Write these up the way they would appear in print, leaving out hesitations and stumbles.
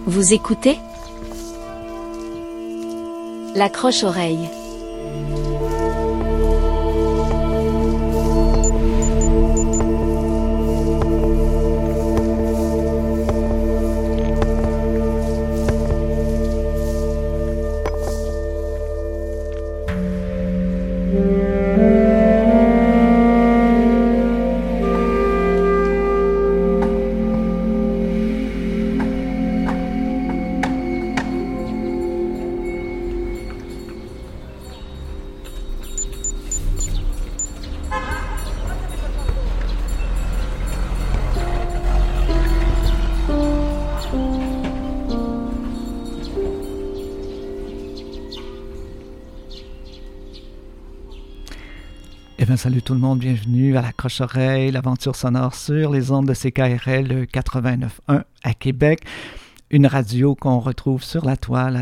Vous écoutez l'accroche-oreille. Salut tout le monde, bienvenue à l'accroche-oreille, l'aventure sonore sur les ondes de CKRL 89.1 à Québec. Une radio qu'on retrouve sur la toile à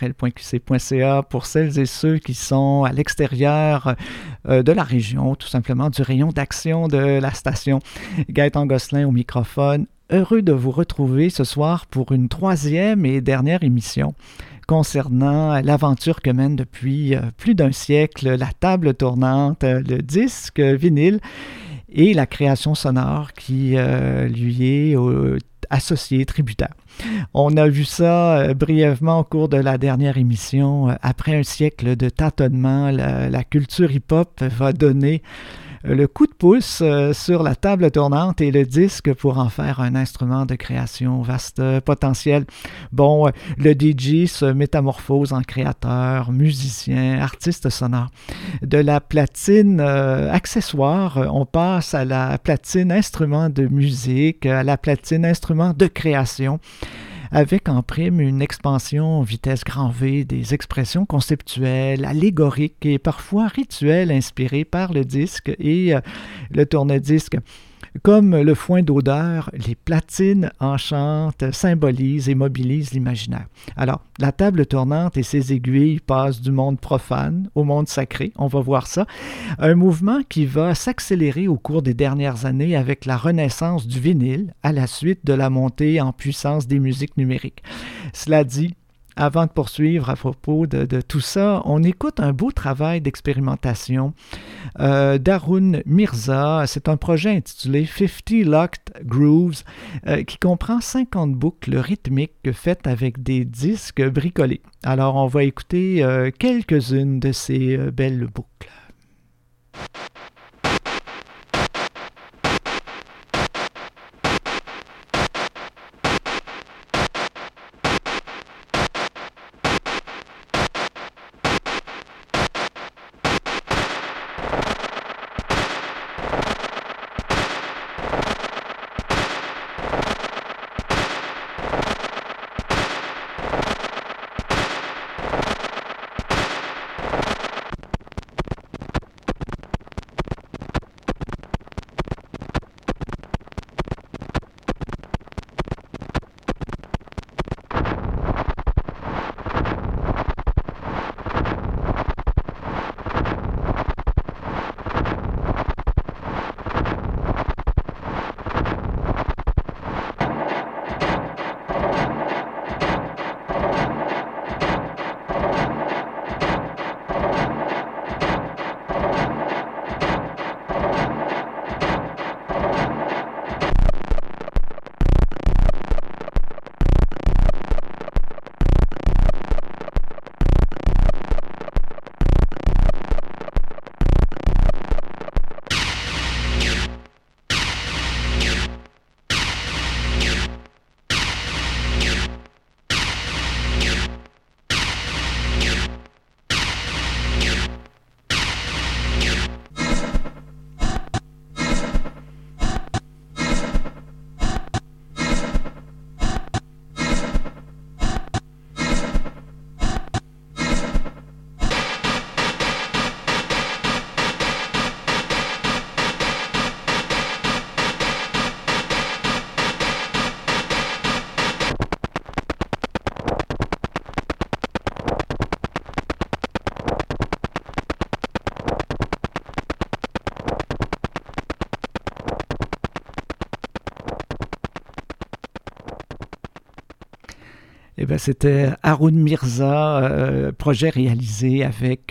ckrl.qc.ca pour celles et ceux qui sont à l'extérieur de la région, tout simplement du rayon d'action de la station. Gaëtan Gosselin au microphone, heureux de vous retrouver ce soir pour une troisième et dernière émission concernant l'aventure que mène depuis plus d'un siècle la table tournante, le disque vinyle et la création sonore qui lui est associée, tributaire. On a vu ça brièvement au cours de la dernière émission. Après un siècle de tâtonnement, la culture hip-hop va donner le coup de pouce sur la table tournante et le disque pour en faire un instrument de création vaste potentiel. Bon, le DJ se métamorphose en créateur, musicien, artiste sonore. De la platine accessoire, on passe à la platine instrument de musique, à la platine instrument de création, avec en prime une expansion vitesse grand V des expressions conceptuelles, allégoriques et parfois rituelles inspirées par le disque et le tourne-disque. Comme le foin d'odeur, les platines enchantent, symbolisent et mobilisent l'imaginaire. Alors, la table tournante et ses aiguilles passent du monde profane au monde sacré, on va voir ça. Un mouvement qui va s'accélérer au cours des dernières années avec la renaissance du vinyle à la suite de la montée en puissance des musiques numériques. Cela dit, avant de poursuivre à propos de tout ça, on écoute un beau travail d'expérimentation d'Haroun Mirza. C'est un projet intitulé 50 Locked Grooves qui comprend 50 boucles rythmiques faites avec des disques bricolés. Alors, on va écouter quelques-unes de ces belles boucles. Eh bien, c'était Haroun Mirza, projet réalisé avec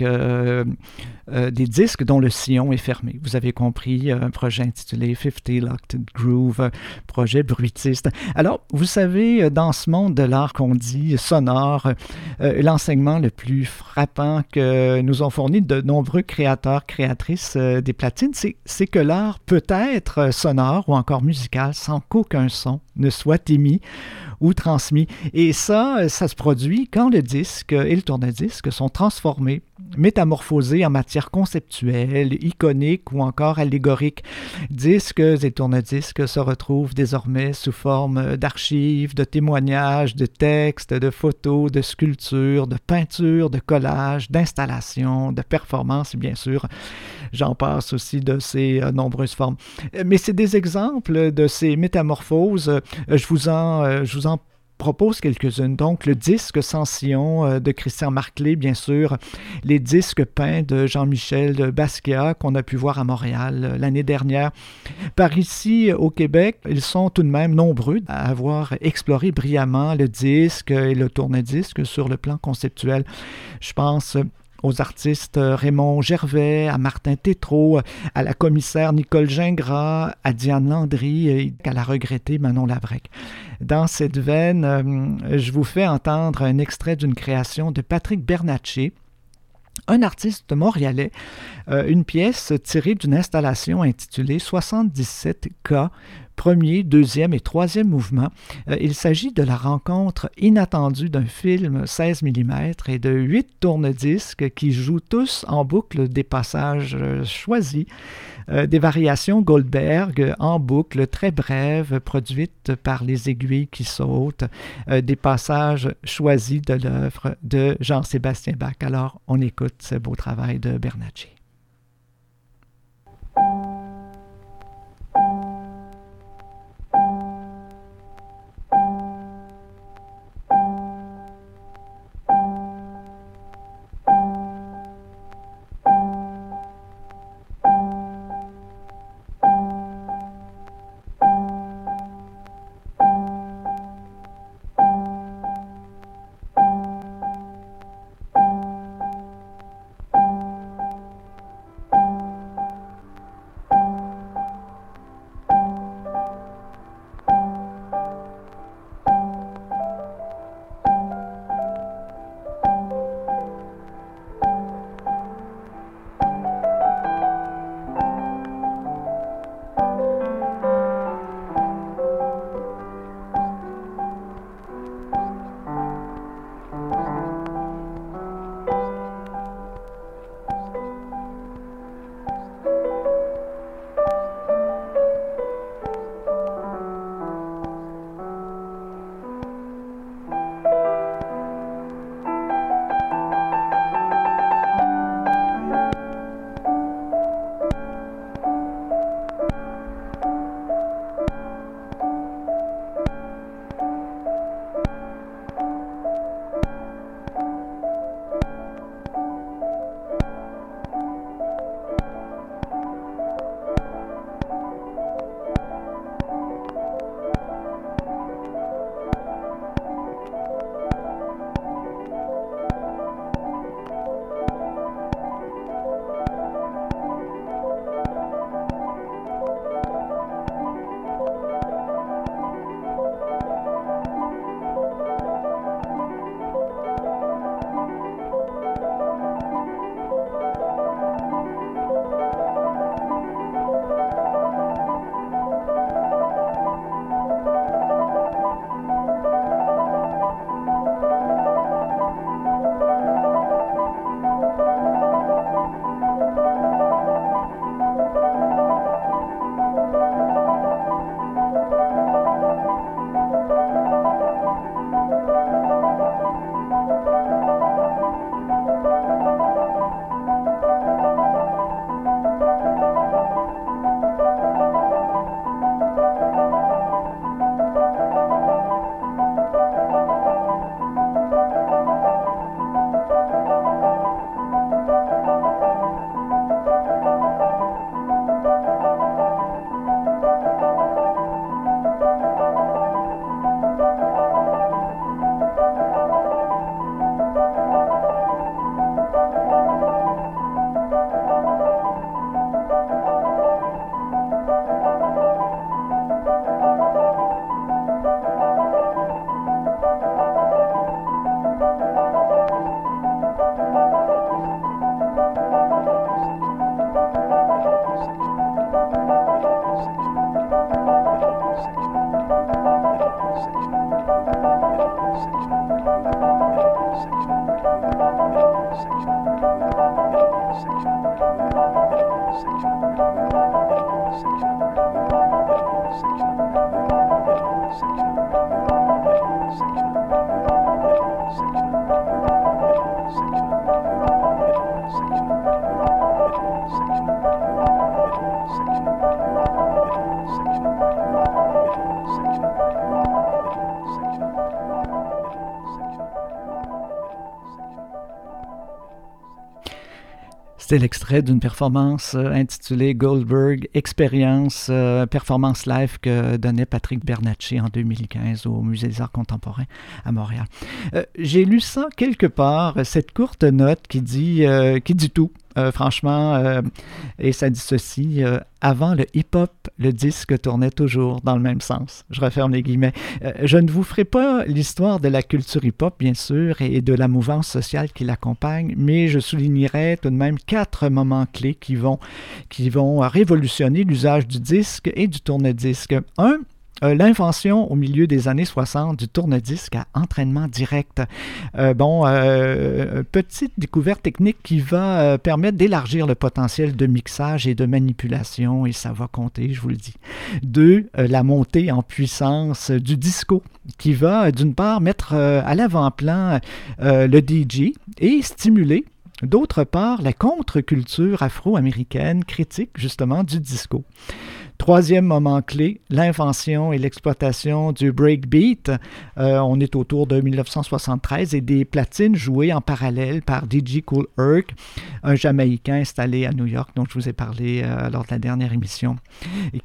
des disques dont le sillon est fermé. Vous avez compris, un projet intitulé 50 Locked Groove, projet bruitiste. Alors, vous savez, dans ce monde de l'art qu'on dit sonore, l'enseignement le plus frappant que nous ont fourni de nombreux créateurs, créatrices des platines, c'est que l'art peut être sonore ou encore musical sans qu'aucun son ne soit émis ou transmis. Et ça se produit quand le disque et le tourne-disque sont transformés, métamorphosés en matière conceptuelle, iconique ou encore allégorique. Disques et tourne-disques se retrouvent désormais sous forme d'archives, de témoignages, de textes, de photos, de sculptures, de peintures, de collages, d'installations, de performances et bien sûr, j'en passe aussi de ces nombreuses formes. Mais c'est des exemples de ces métamorphoses. Je vous en propose quelques-unes. Donc, le disque sans sillon de Christian Marclay, bien sûr, les disques peints de Jean-Michel Basquiat qu'on a pu voir à Montréal l'année dernière. Par ici, au Québec, ils sont tout de même nombreux à avoir exploré brillamment le disque et le tourne-disque sur le plan conceptuel. Je pense aux artistes Raymond Gervais, à Martin Tétrault, à la commissaire Nicole Gingras, à Diane Landry et à la regrettée Manon Labrec. Dans cette veine, je vous fais entendre un extrait d'une création de Patrick Bernatchez, un artiste montréalais, une pièce tirée d'une installation intitulée 77K, premier, deuxième et troisième mouvement. Il s'agit de la rencontre inattendue d'un film 16 mm et de 8 tourne-disques qui jouent tous en boucle des passages choisis, des variations Goldberg en boucle très brèves produites par les aiguilles qui sautent, des passages choisis de l'œuvre de Jean-Sébastien Bach. Alors, on écoute ce beau travail de Bernatchez. C'était l'extrait d'une performance intitulée Goldberg Experience, performance live que donnait Patrick Bernacchi en 2015 au Musée des Arts Contemporains à Montréal. J'ai lu ça quelque part, cette courte note qui dit tout. Franchement, et ça dit ceci, avant le hip-hop, le disque tournait toujours dans le même sens. Je referme les guillemets. Je ne vous ferai pas l'histoire de la culture hip-hop, bien sûr, et de la mouvance sociale qui l'accompagne, mais je soulignerai tout de même 4 moments clés qui vont révolutionner l'usage du disque et du tourne-disque. L'invention au milieu des années 60 du tourne-disque à entraînement direct. Petite découverte technique qui va permettre d'élargir le potentiel de mixage et de manipulation, et ça va compter, je vous le dis. 2, la montée en puissance du disco, qui va d'une part mettre à l'avant-plan le DJ et stimuler d'autre part la contre-culture afro-américaine critique justement du disco. 3e moment clé, l'invention et l'exploitation du breakbeat. On est autour de 1973 et des platines jouées en parallèle par DJ Kool Herc, un Jamaïcain installé à New York, dont je vous ai parlé lors de la dernière émission. Et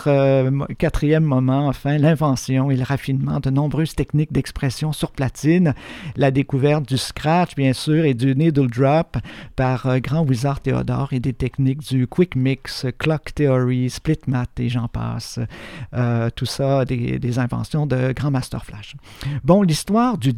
4e moment, enfin, l'invention et le raffinement de nombreuses techniques d'expression sur platine, la découverte du scratch, bien sûr, et du needle drop par Grand Wizard Theodore et des techniques du quick mix, clock theory, split mat, et j'en passe. Tout ça, des inventions de Grand Master Flash. Bon, l'histoire du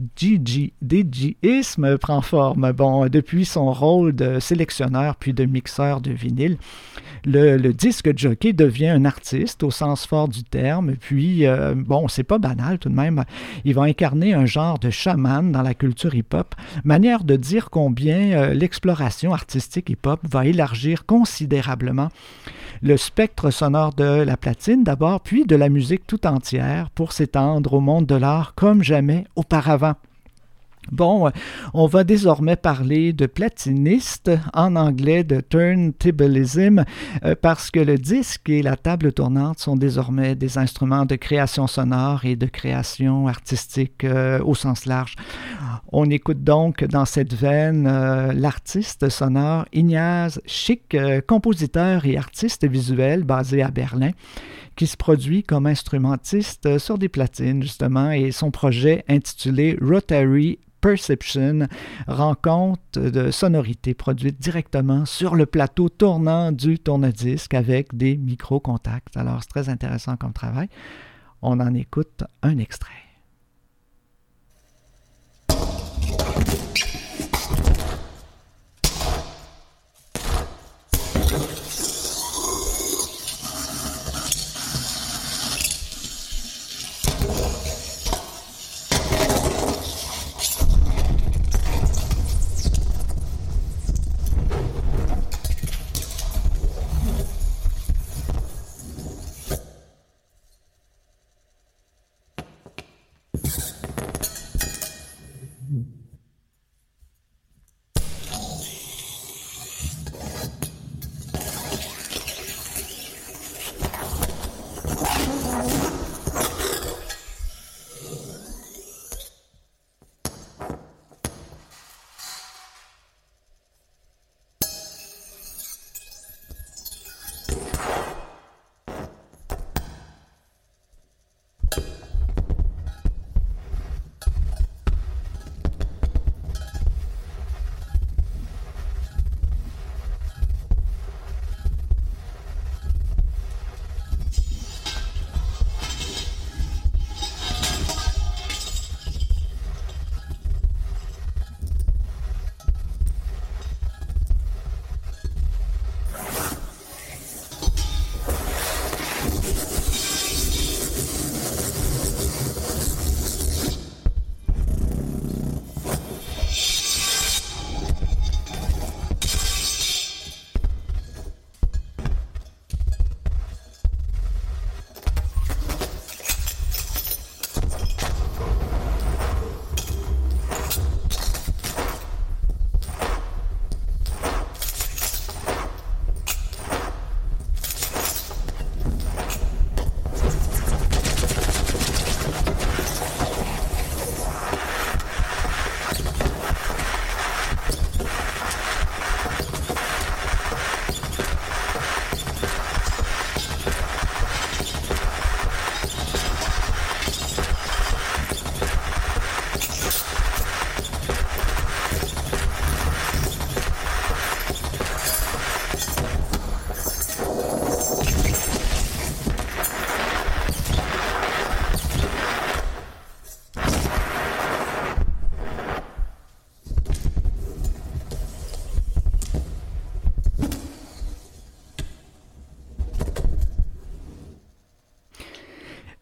DJisme prend forme. Bon, depuis son rôle de sélectionneur puis de mixeur de vinyle, le disque jockey devient un artiste au sens fort du terme. Puis, c'est pas banal tout de même. Il va incarner un genre de chaman dans la culture hip-hop, manière de dire combien l'exploration artistique hip-hop va élargir considérablement le spectre sonore de la platine d'abord, puis de la musique tout entière pour s'étendre au monde de l'art comme jamais auparavant. Bon, on va désormais parler de platiniste, en anglais de turntablism, parce que le disque et la table tournante sont désormais des instruments de création sonore et de création artistique au sens large. On écoute donc dans cette veine l'artiste sonore Ignaz Schick, compositeur et artiste visuel basé à Berlin, qui se produit comme instrumentiste sur des platines, justement, et son projet intitulé Rotary Perception rend compte de sonorités produites directement sur le plateau tournant du tourne-disque avec des micro-contacts. Alors, c'est très intéressant comme travail. On en écoute un extrait.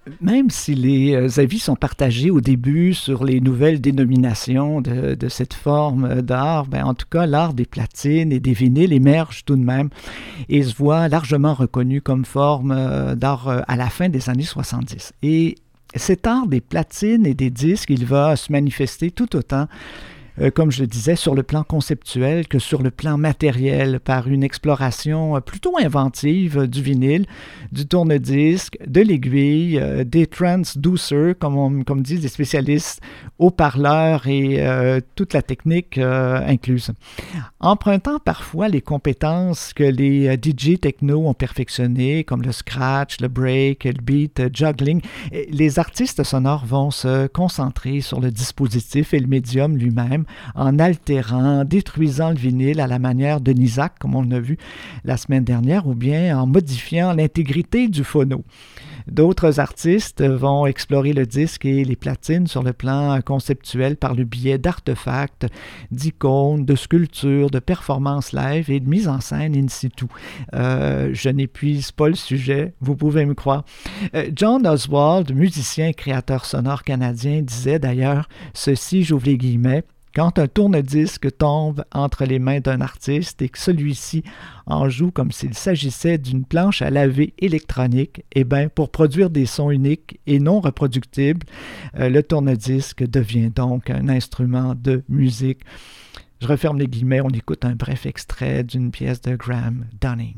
Même si les avis sont partagés au début sur les nouvelles dénominations de cette forme d'art, ben en tout cas, l'art des platines et des vinyles émerge tout de même et se voit largement reconnu comme forme d'art à la fin des années 70. Et cet art des platines et des disques, il va se manifester tout autant comme je le disais, sur le plan conceptuel que sur le plan matériel, par une exploration plutôt inventive du vinyle, du tourne-disque, de l'aiguille, des transducers, comme disent les spécialistes, haut-parleurs et toute la technique incluse. Empruntant parfois les compétences que les DJ techno ont perfectionnées, comme le scratch, le break, le beat, juggling, les artistes sonores vont se concentrer sur le dispositif et le médium lui-même, en altérant, détruisant le vinyle à la manière de Nisak, comme on l'a vu la semaine dernière, ou bien en modifiant l'intégrité du phono. D'autres artistes vont explorer le disque et les platines sur le plan conceptuel par le biais d'artefacts, d'icônes, de sculptures, de performances live et de mise en scène in situ. Je n'épuise pas le sujet, vous pouvez me croire. John Oswald, musicien et créateur sonore canadien, disait d'ailleurs ceci, j'ouvre les guillemets, quand un tourne-disque tombe entre les mains d'un artiste et que celui-ci en joue comme s'il s'agissait d'une planche à laver électronique, eh bien, pour produire des sons uniques et non reproductibles, le tourne-disque devient donc un instrument de musique. Je referme les guillemets, on écoute un bref extrait d'une pièce de Graham Dunning.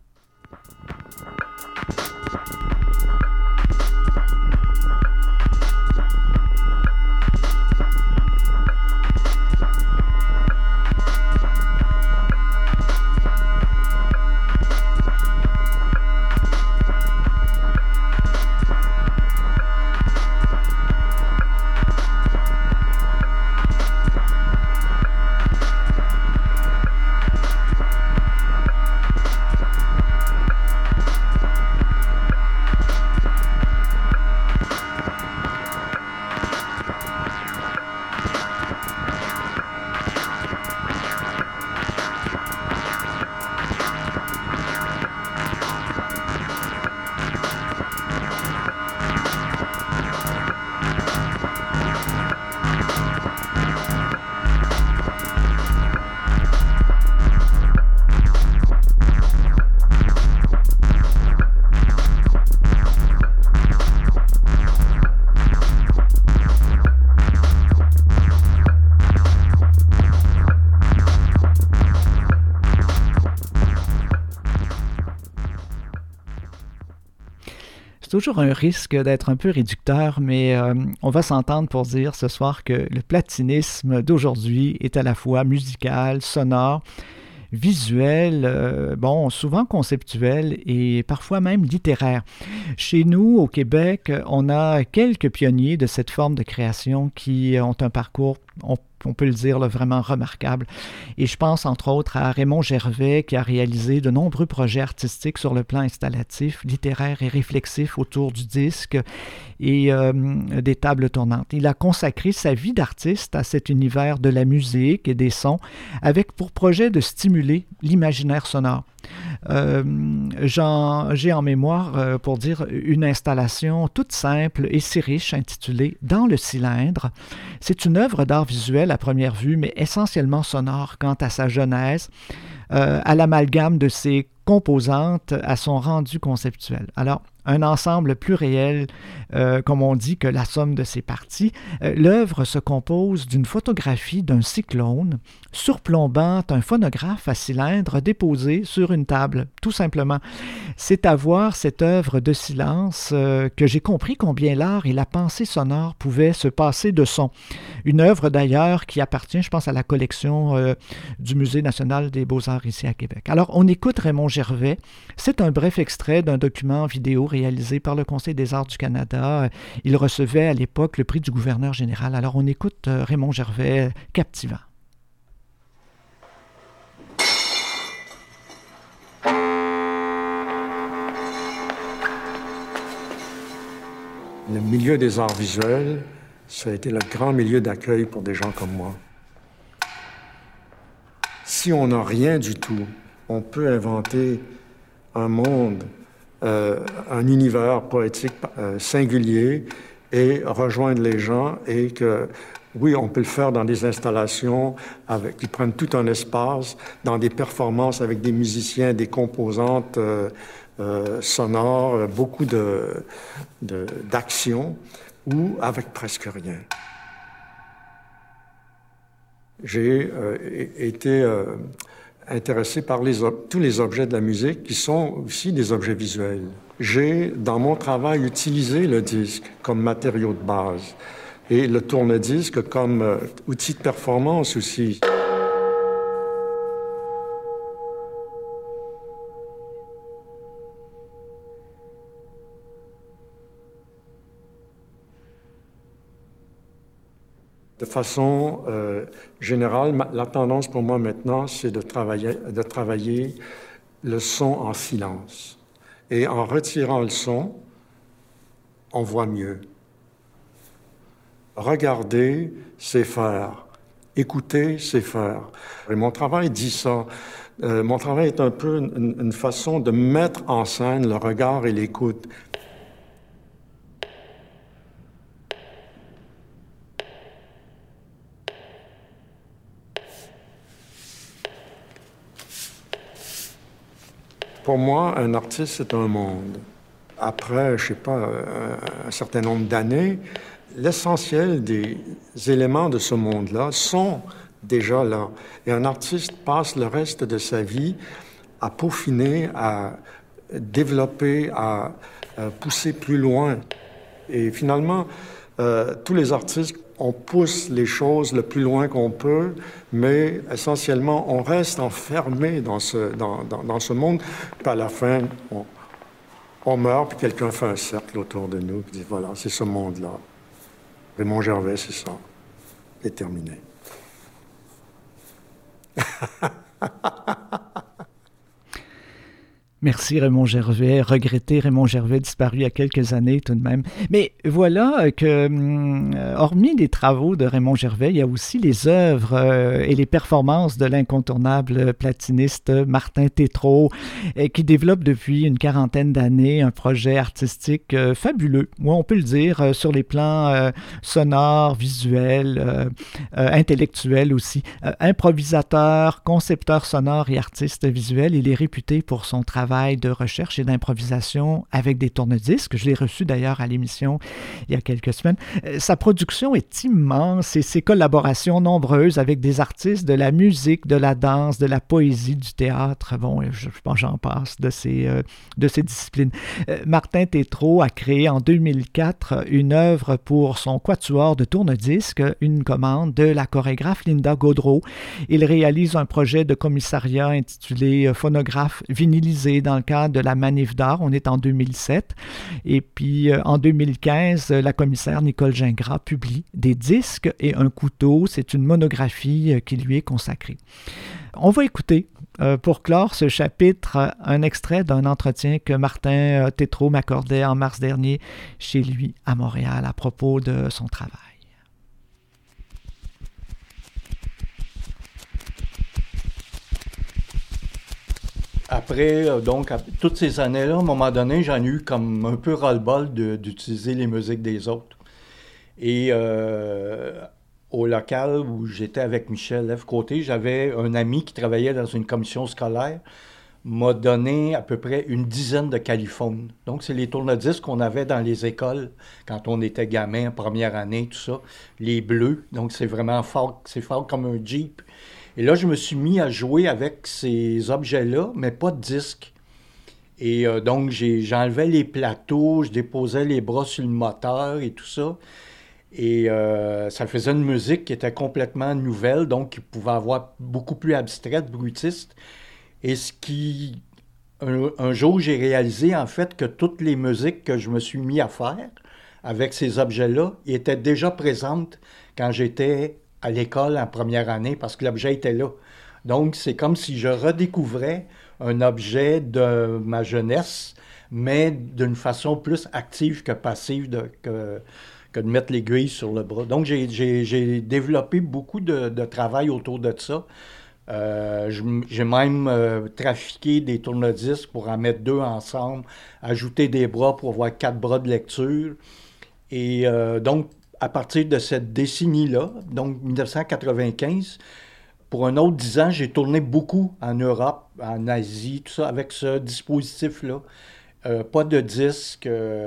Toujours un risque d'être un peu réducteur, mais on va s'entendre pour dire ce soir que le platinisme d'aujourd'hui est à la fois musical, sonore, visuel, souvent conceptuel et parfois même littéraire. Chez nous, au Québec, on a quelques pionniers de cette forme de création qui ont un parcours, on peut le dire, là, vraiment remarquable. Et je pense entre autres à Raymond Gervais qui a réalisé de nombreux projets artistiques sur le plan installatif, littéraire et réflexif autour du disque et des tables tournantes. Il a consacré sa vie d'artiste à cet univers de la musique et des sons avec pour projet de stimuler l'imaginaire sonore. J'ai en mémoire, pour dire, une installation toute simple et si riche intitulée « Dans le cylindre ». C'est une œuvre d'art visuel à première vue, mais essentiellement sonore quant à sa genèse, à l'amalgame de ses composantes, à son rendu conceptuel. Alors, un ensemble plus réel, comme on dit, que la somme de ses parties. L'œuvre se compose d'une photographie d'un cyclone surplombant un phonographe à cylindre déposé sur une table, tout simplement. C'est à voir cette œuvre de silence que j'ai compris combien l'art et la pensée sonore pouvaient se passer de son. Une œuvre d'ailleurs qui appartient, je pense, à la collection du Musée national des beaux-arts ici à Québec. Alors, on écoute Raymond Gervais. C'est un bref extrait d'un document vidéo réalisé par le Conseil des arts du Canada. Il recevait à l'époque le prix du gouverneur général. Alors, on écoute Raymond Gervais, Captivant. Le milieu des arts visuels, ça a été le grand milieu d'accueil pour des gens comme moi. Si on n'a rien du tout, on peut inventer un monde un univers poétique singulier et rejoindre les gens et que, oui, on peut le faire dans des installations qui prennent tout un espace, dans des performances avec des musiciens, des composantes sonores, beaucoup d'action, ou avec presque rien. J'ai été intéressé par tous les objets de la musique qui sont aussi des objets visuels. J'ai, dans mon travail, utilisé le disque comme matériau de base et le tourne-disque comme outil de performance aussi. De façon générale, la tendance pour moi maintenant, c'est de travailler le son en silence. Et en retirant le son, on voit mieux. Regarder, c'est faire. Écouter, c'est faire. Et mon travail dit ça. Mon travail est un peu une façon de mettre en scène le regard et l'écoute. Pour moi, un artiste, c'est un monde. Après, je ne sais pas, un certain nombre d'années, l'essentiel des éléments de ce monde-là sont déjà là. Et un artiste passe le reste de sa vie à peaufiner, à développer, à pousser plus loin. Et finalement, tous les artistes, on pousse les choses le plus loin qu'on peut, mais essentiellement, on reste enfermé dans ce monde. Puis à la fin, on meurt, puis quelqu'un fait un cercle autour de nous, puis dit, voilà, c'est ce monde-là. Raymond Gervais, c'est ça. C'est terminé. Merci Raymond Gervais, regretté Raymond Gervais disparu il y a quelques années tout de même. Mais voilà que, hormis les travaux de Raymond Gervais, il y a aussi les œuvres et les performances de l'incontournable platiniste Martin Tétrault, qui développe depuis une quarantaine d'années un projet artistique fabuleux, on peut le dire, sur les plans sonores, visuels, intellectuels aussi. Improvisateur, concepteur sonore et artiste visuel, il est réputé pour son travail de recherche et d'improvisation avec des tourne-disques. Je l'ai reçu d'ailleurs à l'émission il y a quelques semaines. Sa production est immense et ses collaborations nombreuses avec des artistes de la musique, de la danse, de la poésie, du théâtre. Bon, je pense j'en passe de ces disciplines. Martin Tétrault a créé en 2004 une œuvre pour son quatuor de tourne-disques, une commande de la chorégraphe Linda Gaudreault. Il réalise un projet de commissariat intitulé Phonographe vinylisé dans le cadre de la Manif d'art. On est en 2007. Et puis, en 2015, la commissaire Nicole Gingras publie des disques et un couteau. C'est une monographie qui lui est consacrée. On va écouter, pour clore ce chapitre, un extrait d'un entretien que Martin Tétrault m'accordait en mars dernier chez lui à Montréal à propos de son travail. Après, toutes ces années-là, à un moment donné, j'en ai eu comme un peu ras-le-bol d'utiliser les musiques des autres. Et au local où j'étais avec Michel Lève-Côté, j'avais un ami qui travaillait dans une commission scolaire, m'a donné à peu près une dizaine de caliphones. Donc, c'est les tourne-disques qu'on avait dans les écoles quand on était gamin, en première année, tout ça. Les bleus, donc c'est vraiment fort, c'est fort comme un Jeep. Et là, je me suis mis à jouer avec ces objets-là, mais pas de disque. Et donc, j'enlevais les plateaux, je déposais les bras sur le moteur et tout ça. Et ça faisait une musique qui était complètement nouvelle, donc qui pouvait avoir beaucoup plus abstraite, brutiste. Et un jour, j'ai réalisé en fait que toutes les musiques que je me suis mis à faire avec ces objets-là étaient déjà présentes quand j'étais à l'école en première année parce que l'objet était là. Donc, c'est comme si je redécouvrais un objet de ma jeunesse, mais d'une façon plus active que passive que de mettre l'aiguille sur le bras. Donc, j'ai développé beaucoup de travail autour de ça J'ai même trafiqué des tourne-disques pour en mettre 2 ensemble, ajouter des bras pour avoir 4 bras de lecture. Et donc, à partir de cette décennie-là, donc 1995, pour un autre 10 ans, j'ai tourné beaucoup en Europe, en Asie, tout ça, avec ce dispositif-là. Pas de disque,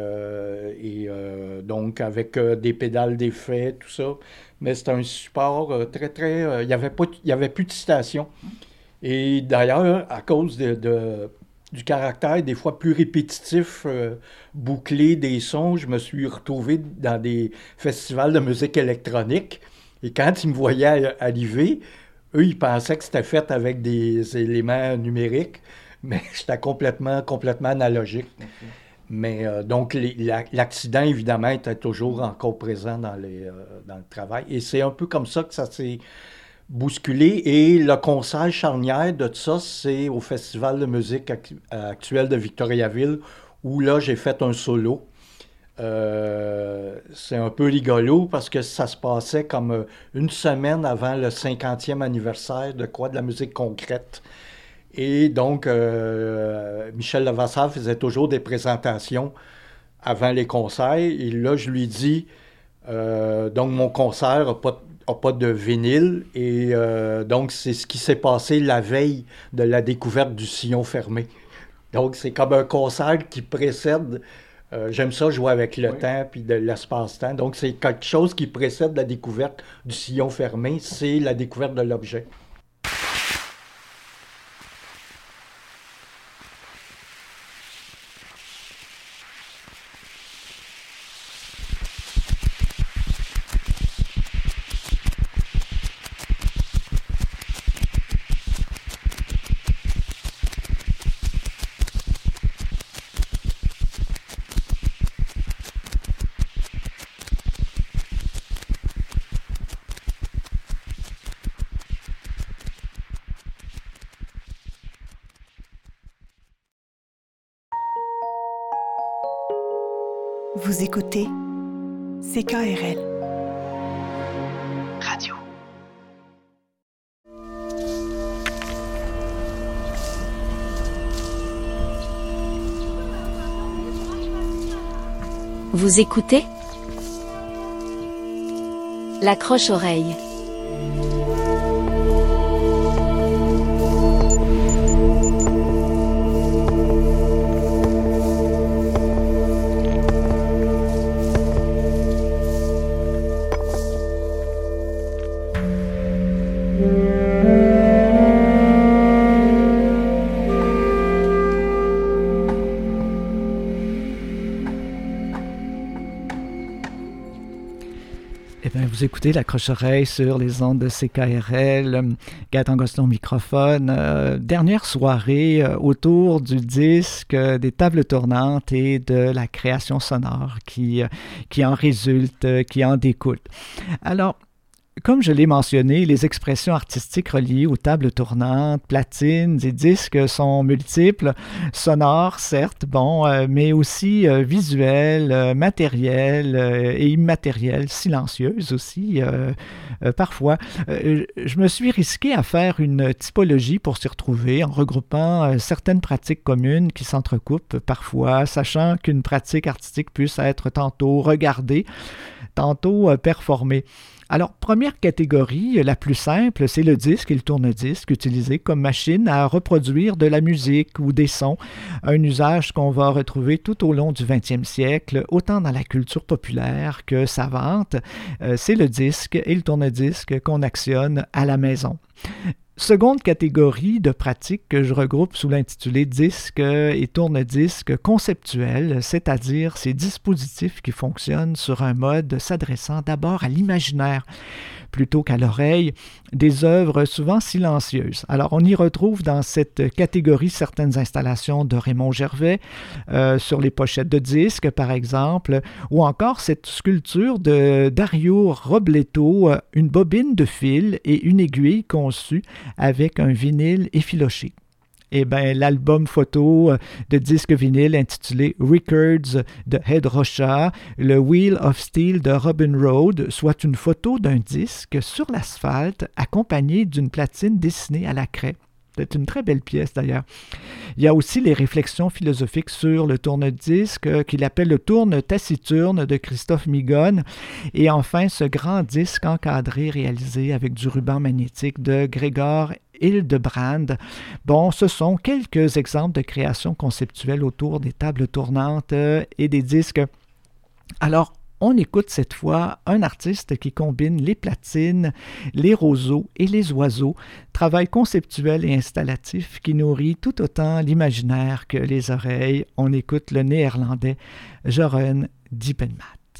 donc avec des pédales d'effet, tout ça. Mais c'était un support très, très... il y avait plus de citation. Et d'ailleurs, à cause du caractère des fois plus répétitif, bouclé des sons, je me suis retrouvé dans des festivals de musique électronique. Et quand ils me voyaient arriver, eux, ils pensaient que c'était fait avec des éléments numériques, mais c'était complètement analogique. Okay. Mais donc, l'accident, évidemment, était toujours encore présent dans le travail. Et c'est un peu comme ça que ça s'est bousculé. Et le concert charnière de tout ça, c'est au Festival de musique actuel de Victoriaville, où là, j'ai fait un solo. C'est un peu rigolo parce que ça se passait comme une semaine avant le 50e anniversaire de la musique concrète. Et donc, Michel Levasseur faisait toujours des présentations avant les concerts. Et là, je lui dis, donc mon concert n'a pas de vinyle. Et donc, c'est ce qui s'est passé la veille de la découverte du sillon fermé. Donc, c'est comme un concert qui précède... j'aime ça jouer avec le temps puis de l'espace-temps. Donc, c'est quelque chose qui précède la découverte du sillon fermé. C'est la découverte de l'objet. Vous écoutez CKRL Radio. Vous écoutez L'accroche-oreille. Vous écoutez l'accroche-oreille sur les ondes de CKRL, Gaëtan Gosselin au microphone. Dernière soirée autour du disque, des tables tournantes et de la création sonore qui en résulte, qui en découle. Alors, comme je l'ai mentionné, les expressions artistiques reliées aux tables tournantes, platines et disques sont multiples, sonores certes, mais aussi visuelles, matérielles et immatérielles, silencieuses aussi parfois. Je me suis risqué à faire une typologie pour s'y retrouver en regroupant certaines pratiques communes qui s'entrecoupent parfois, sachant qu'une pratique artistique puisse être tantôt regardée, tantôt performée. Alors, première catégorie, la plus simple, c'est le disque et le tourne-disque utilisé comme machine à reproduire de la musique ou des sons, un usage qu'on va retrouver tout au long du 20e siècle, autant dans la culture populaire que savante. C'est le disque et le tourne-disque qu'on actionne à la maison. Seconde catégorie de pratiques que je regroupe sous l'intitulé disque et tourne-disque conceptuel, c'est-à-dire ces dispositifs qui fonctionnent sur un mode s'adressant d'abord à l'imaginaire plutôt qu'à l'oreille, des œuvres souvent silencieuses. Alors, on y retrouve dans cette catégorie certaines installations de Raymond Gervais sur les pochettes de disques, par exemple, ou encore cette sculpture de Dario Robleto, une bobine de fil et une aiguille conçue avec un vinyle effiloché. Eh bien, l'album photo de disque vinyle intitulé Records de Ed Rocha, le Wheel of Steel de Robin Road, soit une photo d'un disque sur l'asphalte accompagné d'une platine dessinée à la craie. C'est une très belle pièce d'ailleurs. Il y a aussi les réflexions philosophiques sur le tourne-disque qu'il appelle le tourne taciturne de Christophe Migone. Et enfin, ce grand disque encadré réalisé avec du ruban magnétique de Gregor Hildebrand. Bon, ce sont quelques exemples de créations conceptuelles autour des tables tournantes et des disques. Alors, on écoute cette fois un artiste qui combine les platines, les roseaux et les oiseaux, travail conceptuel et installatif qui nourrit tout autant l'imaginaire que les oreilles. On écoute le néerlandais Jeroen Diepenmaat.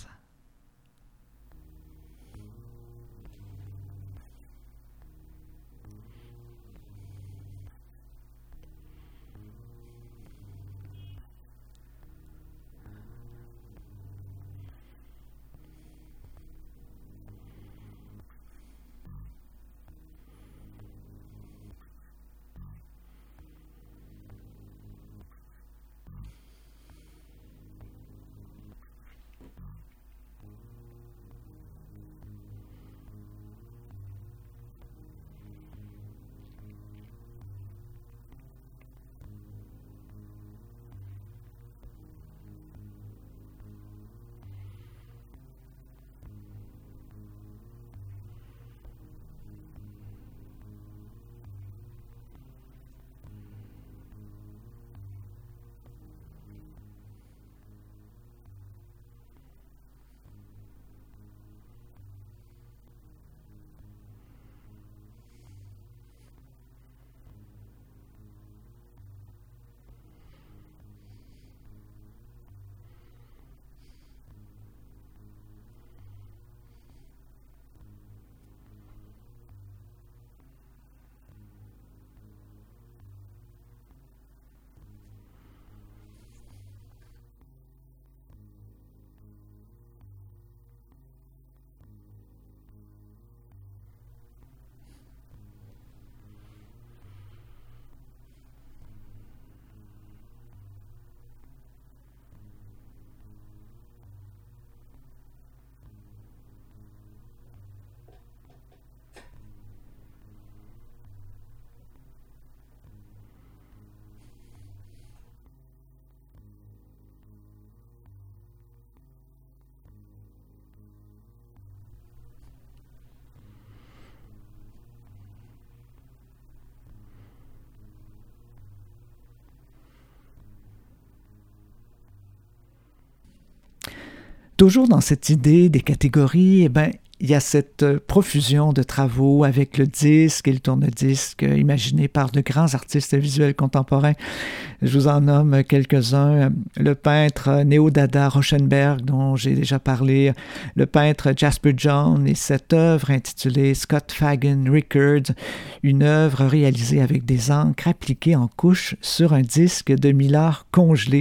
Toujours dans cette idée des catégories, eh bien, il y a cette profusion de travaux avec le disque et le tourne-disque imaginé par de grands artistes visuels contemporains. Je vous en nomme quelques-uns. Le peintre Néo-Dada Rauschenberg, dont j'ai déjà parlé, le peintre Jasper John et cette œuvre intitulée Scott Fagan Records, une œuvre réalisée avec des encres appliquées en couches sur un disque de Mylar congelé.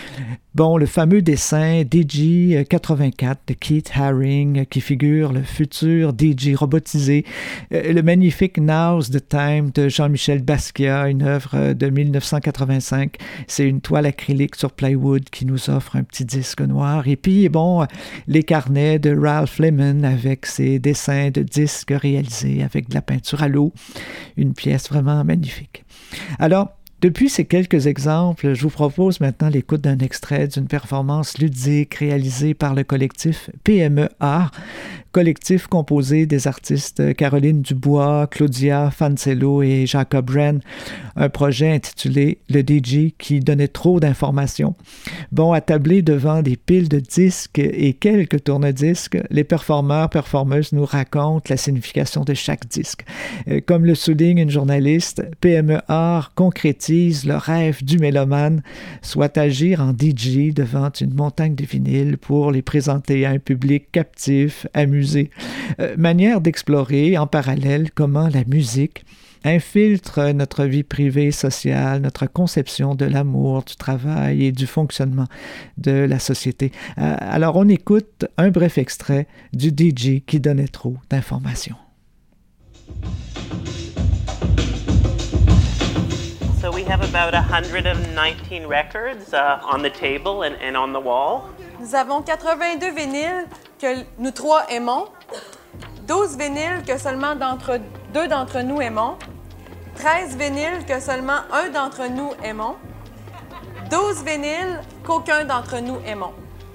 Bon, le fameux dessin DJ-84 de Keith Haring qui figure le futur DJ robotisé, le magnifique Now's the Time de Jean-Michel Basquiat, une œuvre de 1985. C'est une toile acrylique sur plywood qui nous offre un petit disque noir. Et puis, bon, les carnets de Ralph Lemon avec ses dessins de disques réalisés avec de la peinture à l'eau. Une pièce vraiment magnifique. Alors, depuis ces quelques exemples, je vous propose maintenant l'écoute d'un extrait d'une performance ludique réalisée par le collectif PME Art, collectif composé des artistes Caroline Dubois, Claudia Fancello et Jacob Wren, un projet intitulé « Le DJ qui donnait trop d'informations ». Bon, attablés devant des piles de disques et quelques tourne-disques, les performeurs-performeuses nous racontent la signification de chaque disque. Comme le souligne une journaliste, PME Art concrétise le rêve du mélomane, soit agir en DJ devant une montagne de vinyles pour les présenter à un public captif, amusé. Manière d'explorer en parallèle comment la musique infiltre notre vie privée et sociale, notre conception de l'amour, du travail et du fonctionnement de la société. Alors on écoute un bref extrait du DJ qui donnait trop d'informations. So we we have about 119 records on the table and on the wall. Nous avons 82 vinyles que nous trois aimons, 12 vinyles que seulement deux d'entre nous aimons, 13 vinyles que seulement un d'entre nous aimons, 12 vinyles qu'aucun d'entre nous aimons.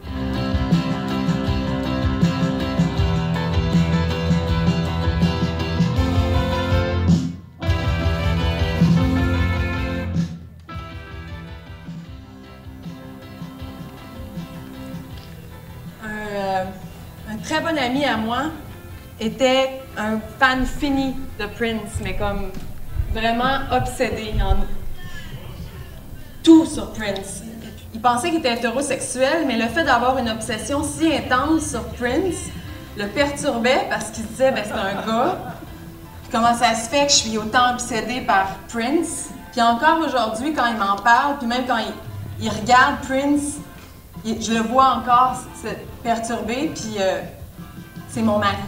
Un très bon ami à moi était un fan fini de Prince, mais comme vraiment obsédé en tout sur Prince. Il pensait qu'il était hétérosexuel, mais le fait d'avoir une obsession si intense sur Prince le perturbait parce qu'il se disait ben, c'est un gars. Puis comment ça se fait que je suis autant obsédée par Prince? Puis encore aujourd'hui, quand il m'en parle, puis même quand il regarde Prince, je le vois encore se perturber, puis c'est mon mari.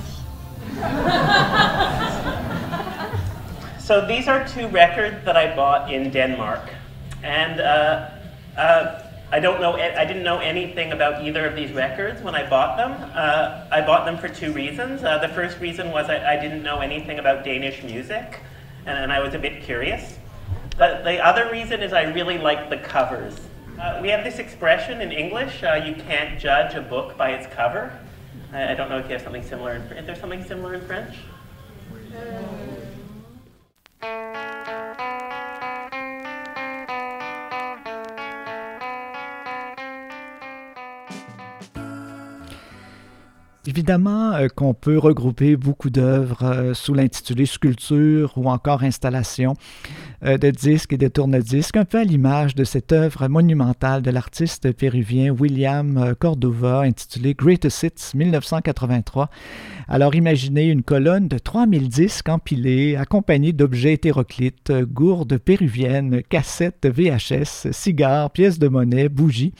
So these are two records that I bought in Denmark, and I didn't know anything about either of these records when I bought them. I bought them for two reasons. The first reason was I didn't know anything about Danish music, and I was a bit curious. But the other reason is I really like the covers. We have this expression in English, you can't judge a book by its cover. I don't know if you have something similar in French. Is there something similar in French? Évidemment qu'on peut regrouper beaucoup d'œuvres sous l'intitulé sculpture ou encore installation de disques et de tourne-disques, un peu à l'image de cette œuvre monumentale de l'artiste péruvien William Cordova intitulée Greatest Hits 1983. Alors imaginez une colonne de 3000 disques empilés, accompagnés d'objets hétéroclites, gourdes péruviennes, cassettes VHS, cigares, pièces de monnaie, bougies.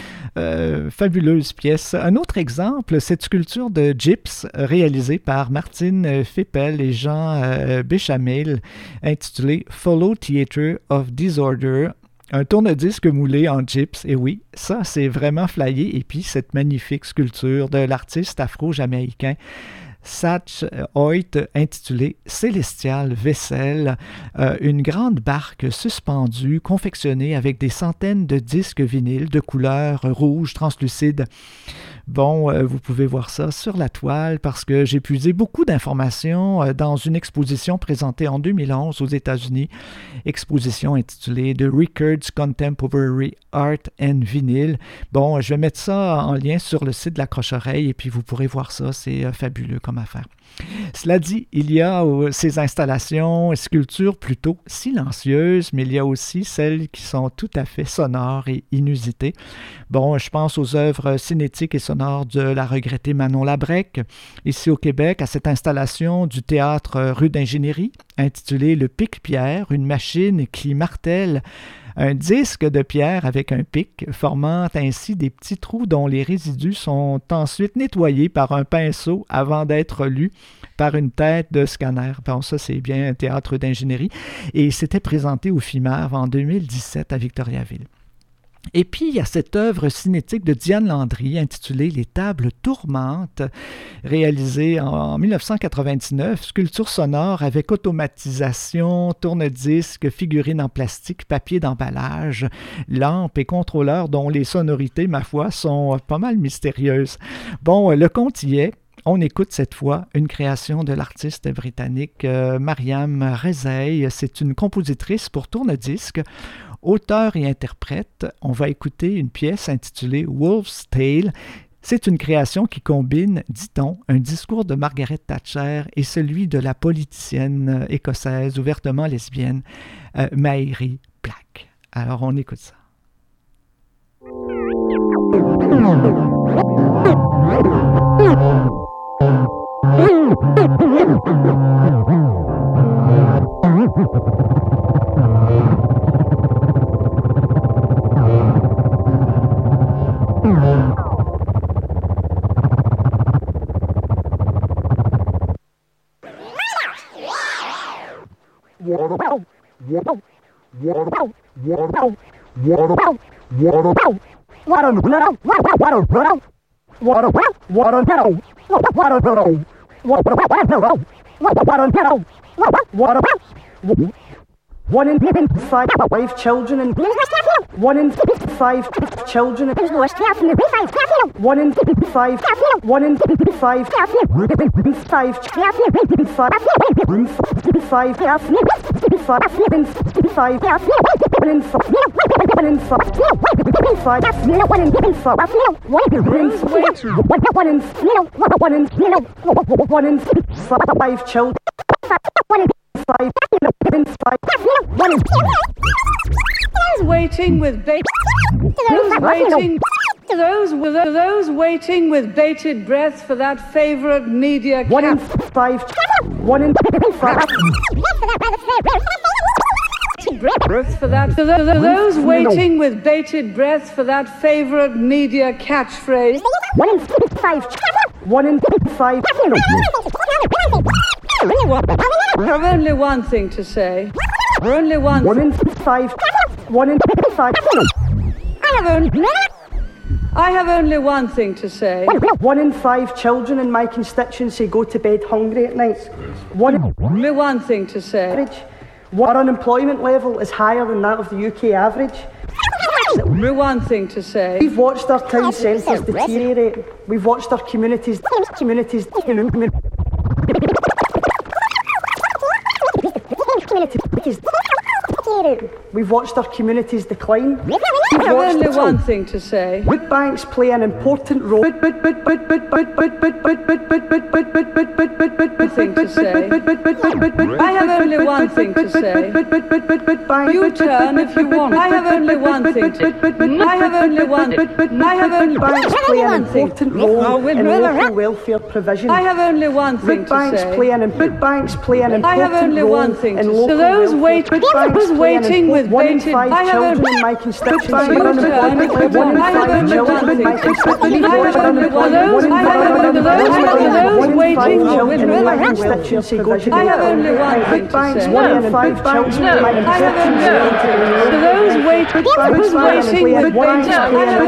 Fabuleuse pièce. Un autre exemple, cette sculpture de gyps réalisée par Martine Feppel et Jean Béchamel, intitulée Follow Theatre of Disorder, un tourne-disque moulé en gyps. Et oui, ça c'est vraiment flyé. Et puis cette magnifique sculpture de l'artiste afro-jamaïcain Satch Hoyt intitulée Célestial Vessel, une grande barque suspendue, confectionnée avec des centaines de disques vinyles de couleur rouge translucide. Bon, vous pouvez voir ça sur la toile parce que j'ai puisé beaucoup d'informations dans une exposition présentée en 2011 aux États-Unis, exposition intitulée The Records Contemporary Art and Vinyl. Bon, je vais mettre ça en lien sur le site de l'Accroche-Oreille et puis vous pourrez voir ça, c'est fabuleux comme affaire. Cela dit, il y a ces installations et sculptures plutôt silencieuses, mais il y a aussi celles qui sont tout à fait sonores et inusitées. Bon, je pense aux œuvres cinétiques et sonores de la regrettée Manon Labrec, ici au Québec, à cette installation du théâtre Rue d'Ingénierie, intitulée Le Pic-Pierre, une machine qui martèle un disque de pierre avec un pic, formant ainsi des petits trous dont les résidus sont ensuite nettoyés par un pinceau avant d'être lus par une tête de scanner. Bon, ça, c'est bien un théâtre d'ingénierie. Et c'était présenté au FIMAV en 2017 à Victoriaville. Et puis, il y a cette œuvre cinétique de Diane Landry intitulée Les Tables Tourmentes, réalisée en 1999, sculpture sonore avec automatisation, tourne-disque, figurines en plastique, papier d'emballage, lampes et contrôleurs dont les sonorités, ma foi, sont pas mal mystérieuses. Bon, le compte y est. On écoute cette fois une création de l'artiste britannique Mariam Rezaei. C'est une compositrice pour tourne-disque. Auteur et interprète, on va écouter une pièce intitulée Wolf's Tale. C'est une création qui combine, dit-on, un discours de Margaret Thatcher et celui de la politicienne écossaise ouvertement lesbienne Mhairi Black. Alors on écoute ça. One in 5 children and 1 in 5 children and 1 in 5 1 in 5 waiting with those waiting with bated breath for that favorite media 1 in 5 1 in 5 for those waiting with bated breath for that favorite media catchphrase 1 in 5 1 in 5 I have only one thing to say. Only one. 1 in 5 1 in 5 I have only one thing to say. 1 in 5 children in my constituency go to bed hungry at night. Only one thing to say. Our unemployment level is higher than that of the UK average. Only one thing to say. We've watched our town centres deteriorate. We've watched our communities We've watched our communities decline. I have only one thing to say. Wood banks play an important role. I have only one thing to say. You turn if you want. I have only one thing to say. I have only one. I have only banks play an important role in local welfare provision. I have only one thing to say. Wood banks play an important role. I have only one thing to say. So those waiting with bated. I have children in my constituency. I have only one thing to say. I have only one. Those waiting with my constituency go to I have only one thing to say. 1 in 5 children in my constituency. Those waiting with bated. I have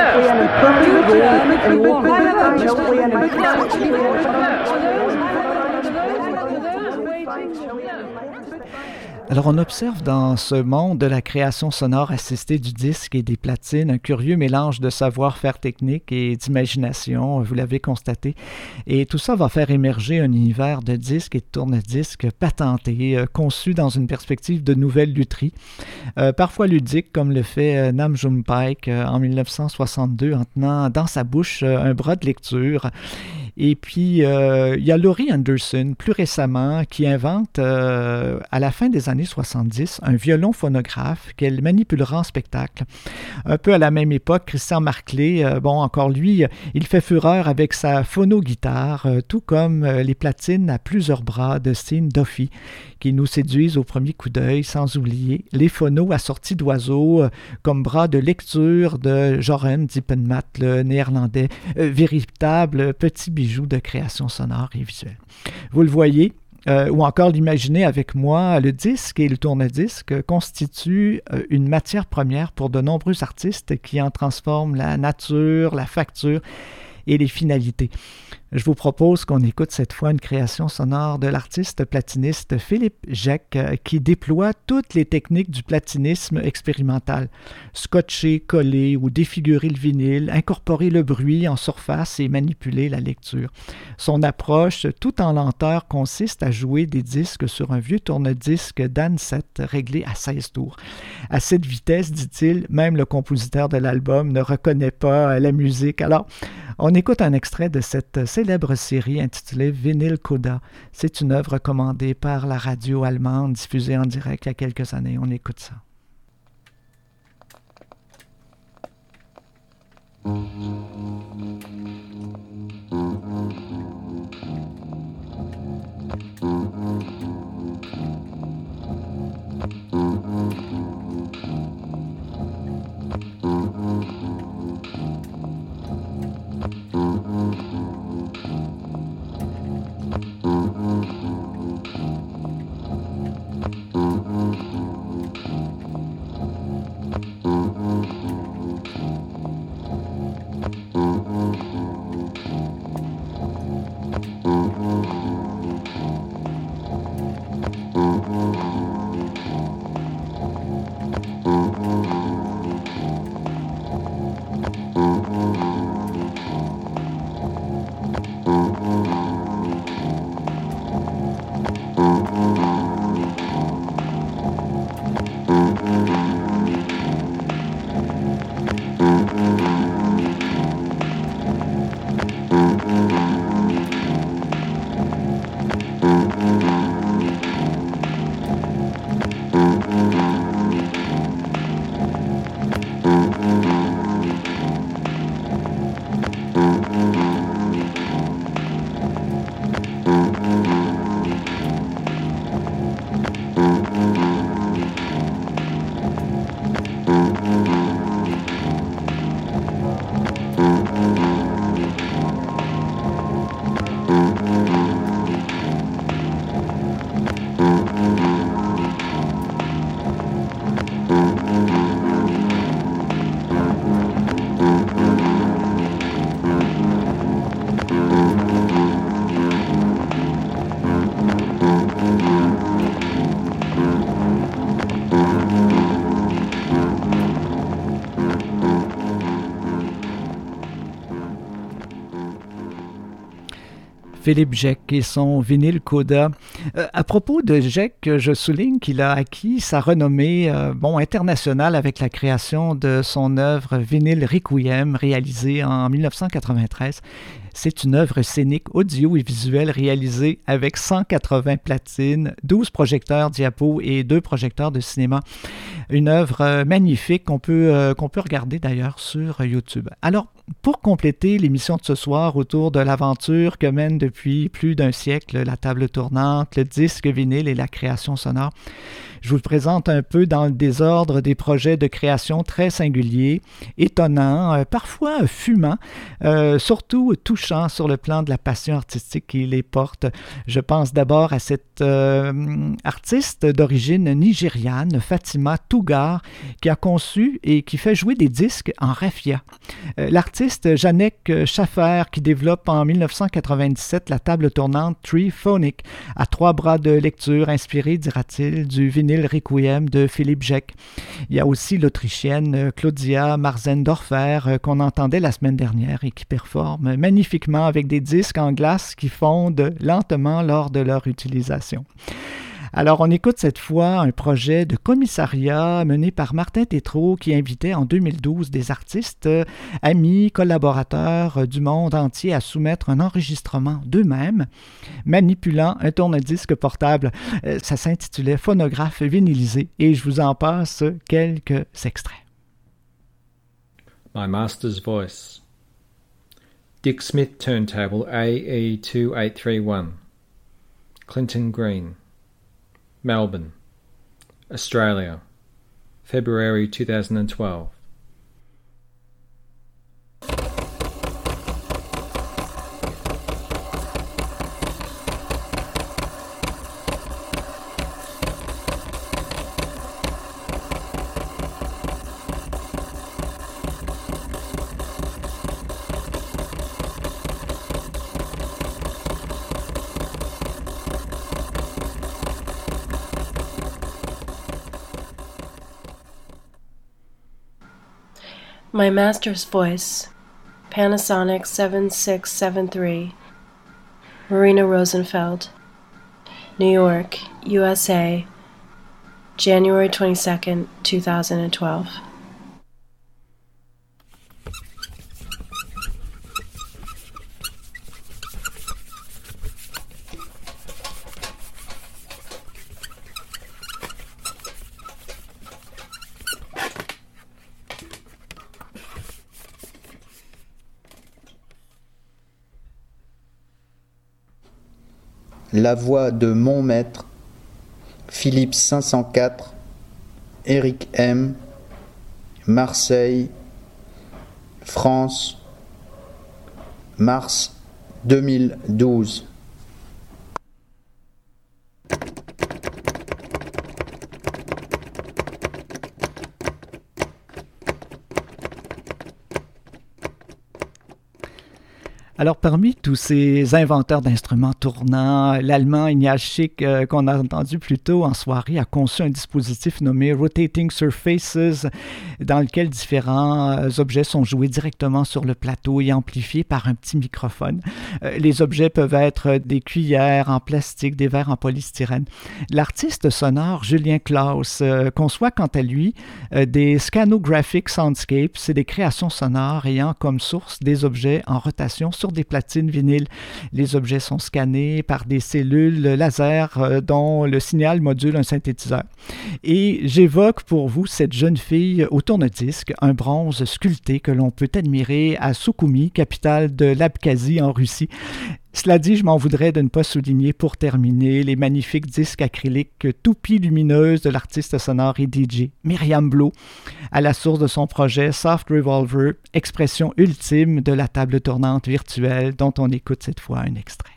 Alors, on observe dans ce monde de la création sonore assistée du disque et des platines un curieux mélange de savoir-faire technique et d'imagination, vous l'avez constaté. Et tout ça va faire émerger un univers de disques et de tourne-disques patentés, conçus dans une perspective de nouvelle lutherie, parfois ludique, comme le fait Nam June Paik en 1962 en tenant dans sa bouche un bras de lecture. Et puis, il y a Laurie Anderson, plus récemment, qui invente, à la fin des années 70, un violon phonographe qu'elle manipulera en spectacle. Un peu à la même époque, Christian Marclay, encore lui, il fait fureur avec sa phono-guitare, tout comme les platines à plusieurs bras de Steen Duffy, qui nous séduisent au premier coup d'œil, sans oublier les phonos assortis d'oiseaux, comme bras de lecture de Joren Diepenmat, le néerlandais, véritable petit bijou de création sonore et visuelle. Vous le voyez, ou encore l'imaginez avec moi, le disque et le tourne-disque constituent une matière première pour de nombreux artistes qui en transforment la nature, la facture et les finalités. Je vous propose qu'on écoute cette fois une création sonore de l'artiste platiniste Philippe Jecques qui déploie toutes les techniques du platinisme expérimental. Scotcher, coller ou défigurer le vinyle, incorporer le bruit en surface et manipuler la lecture. Son approche, tout en lenteur, consiste à jouer des disques sur un vieux tourne-disque d'Anne 7 réglé à 16 tours. À cette vitesse, dit-il, même le compositeur de l'album ne reconnaît pas la musique. Alors, on écoute un extrait de cette célèbre série intitulée Vinyl Coda. C'est une œuvre commandée par la radio allemande, diffusée en direct il y a quelques années. On écoute ça. Philippe Geck et son vinyle Coda. À propos de Geck, je souligne qu'il a acquis sa renommée internationale avec la création de son œuvre Vinyle Requiem, réalisée en 1993. C'est une œuvre scénique audio et visuelle réalisée avec 180 platines, 12 projecteurs diapo et 2 projecteurs de cinéma. Une œuvre magnifique qu'on peut regarder d'ailleurs sur YouTube. Alors, pour compléter l'émission de ce soir autour de l'aventure que mène depuis plus d'un siècle la table tournante, le disque vinyle et la création sonore, je vous présente un peu dans le désordre des projets de création très singuliers, étonnants, parfois fumants, surtout touchants sur le plan de la passion artistique qui les porte. Je pense d'abord à cette artiste d'origine nigériane, Fatima Tougar, qui a conçu et qui fait jouer des disques en raffia. L'artiste Janek Schaffer, qui développe en 1997 la table tournante Treephonic, à 3 bras de lecture inspirée, dira-t-il, du vinyle Requiem de Philippe Geck. Il y a aussi l'Autrichienne Claudia Marzendorfer qu'on entendait la semaine dernière et qui performe magnifiquement avec des disques en glace qui fondent lentement lors de leur utilisation. Alors, on écoute cette fois un projet de commissariat mené par Martin Tétrault qui invitait en 2012 des artistes, amis, collaborateurs du monde entier à soumettre un enregistrement d'eux-mêmes, manipulant un tourne-disque portable. Ça s'intitulait Phonographe vinylisé et je vous en passe quelques extraits. My Master's Voice. Dick Smith Turntable AE2831. Clinton Green. Melbourne, Australia, February 2012. My Master's Voice, Panasonic 7673, Marina Rosenfeld, New York, USA, January 22nd, 2012. La voix de mon maître, Philippe 504, Eric M, Marseille, France, mars 2012. Alors, parmi tous ces inventeurs d'instruments tournants, l'Allemand Ignaz Schick, qu'on a entendu plus tôt en soirée, a conçu un dispositif nommé Rotating Surfaces, dans lequel différents objets sont joués directement sur le plateau et amplifiés par un petit microphone. Les objets peuvent être des cuillères en plastique, des verres en polystyrène. L'artiste sonore Julien Claus conçoit quant à lui des scanographic soundscapes, c'est des créations sonores ayant comme source des objets en rotation sur des platines vinyles. Les objets sont scannés par des cellules laser dont le signal module un synthétiseur. Et j'évoque pour vous cette jeune fille au tourne-disque, un bronze sculpté que l'on peut admirer à Soukoumi, capitale de l'Abkhazie en Russie. Cela dit, je m'en voudrais de ne pas souligner pour terminer les magnifiques disques acryliques toupies lumineuses de l'artiste sonore et DJ Myriam Blow, à la source de son projet Soft Revolver, expression ultime de la table tournante virtuelle dont on écoute cette fois un extrait.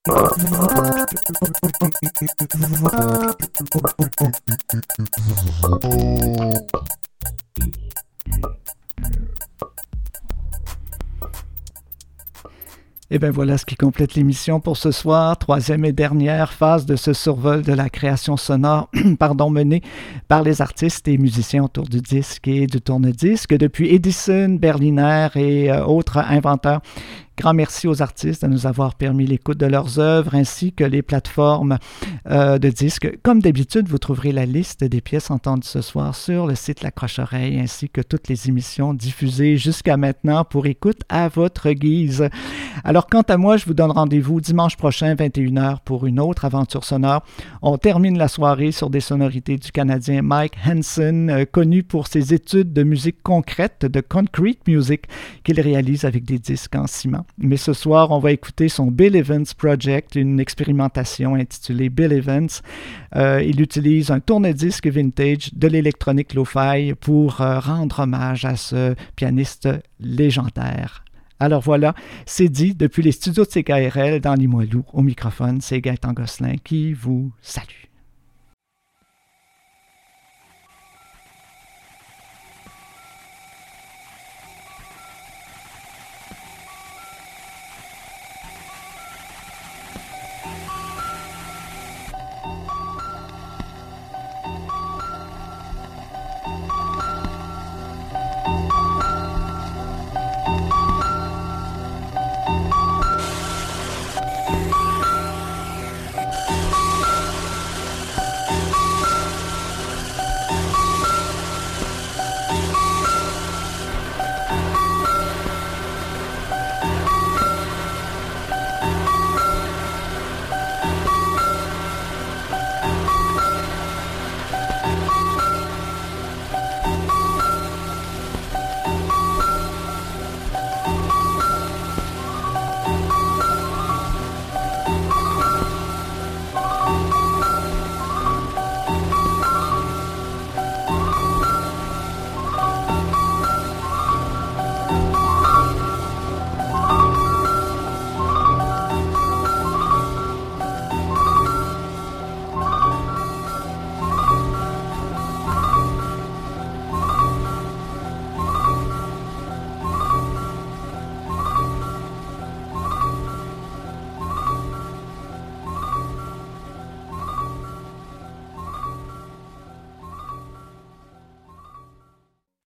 Et bien voilà ce qui complète l'émission pour ce soir. Troisième et dernière phase de ce survol de la création sonore menée par les artistes et musiciens autour du disque et du tourne-disque depuis Edison, Berliner et autres inventeurs. Grand merci aux artistes de nous avoir permis l'écoute de leurs œuvres ainsi que les plateformes de disques. Comme d'habitude, vous trouverez la liste des pièces entendues ce soir sur le site La Croche-Oreille ainsi que toutes les émissions diffusées jusqu'à maintenant pour écoute à votre guise. Alors, quant à moi, je vous donne rendez-vous dimanche prochain, 21h, pour une autre aventure sonore. On termine la soirée sur des sonorités du Canadien Mike Hansen, connu pour ses études de musique concrète, de concrete music, qu'il réalise avec des disques en ciment. Mais ce soir, on va écouter son Bill Evans Project, une expérimentation intitulée Bill Evans. Il utilise un tourne-disque vintage de l'électronique lo-fi pour rendre hommage à ce pianiste légendaire. Alors voilà, c'est dit depuis les studios de CKRL dans Limoilou. Au microphone, c'est Gaëtan Gosselin qui vous salue.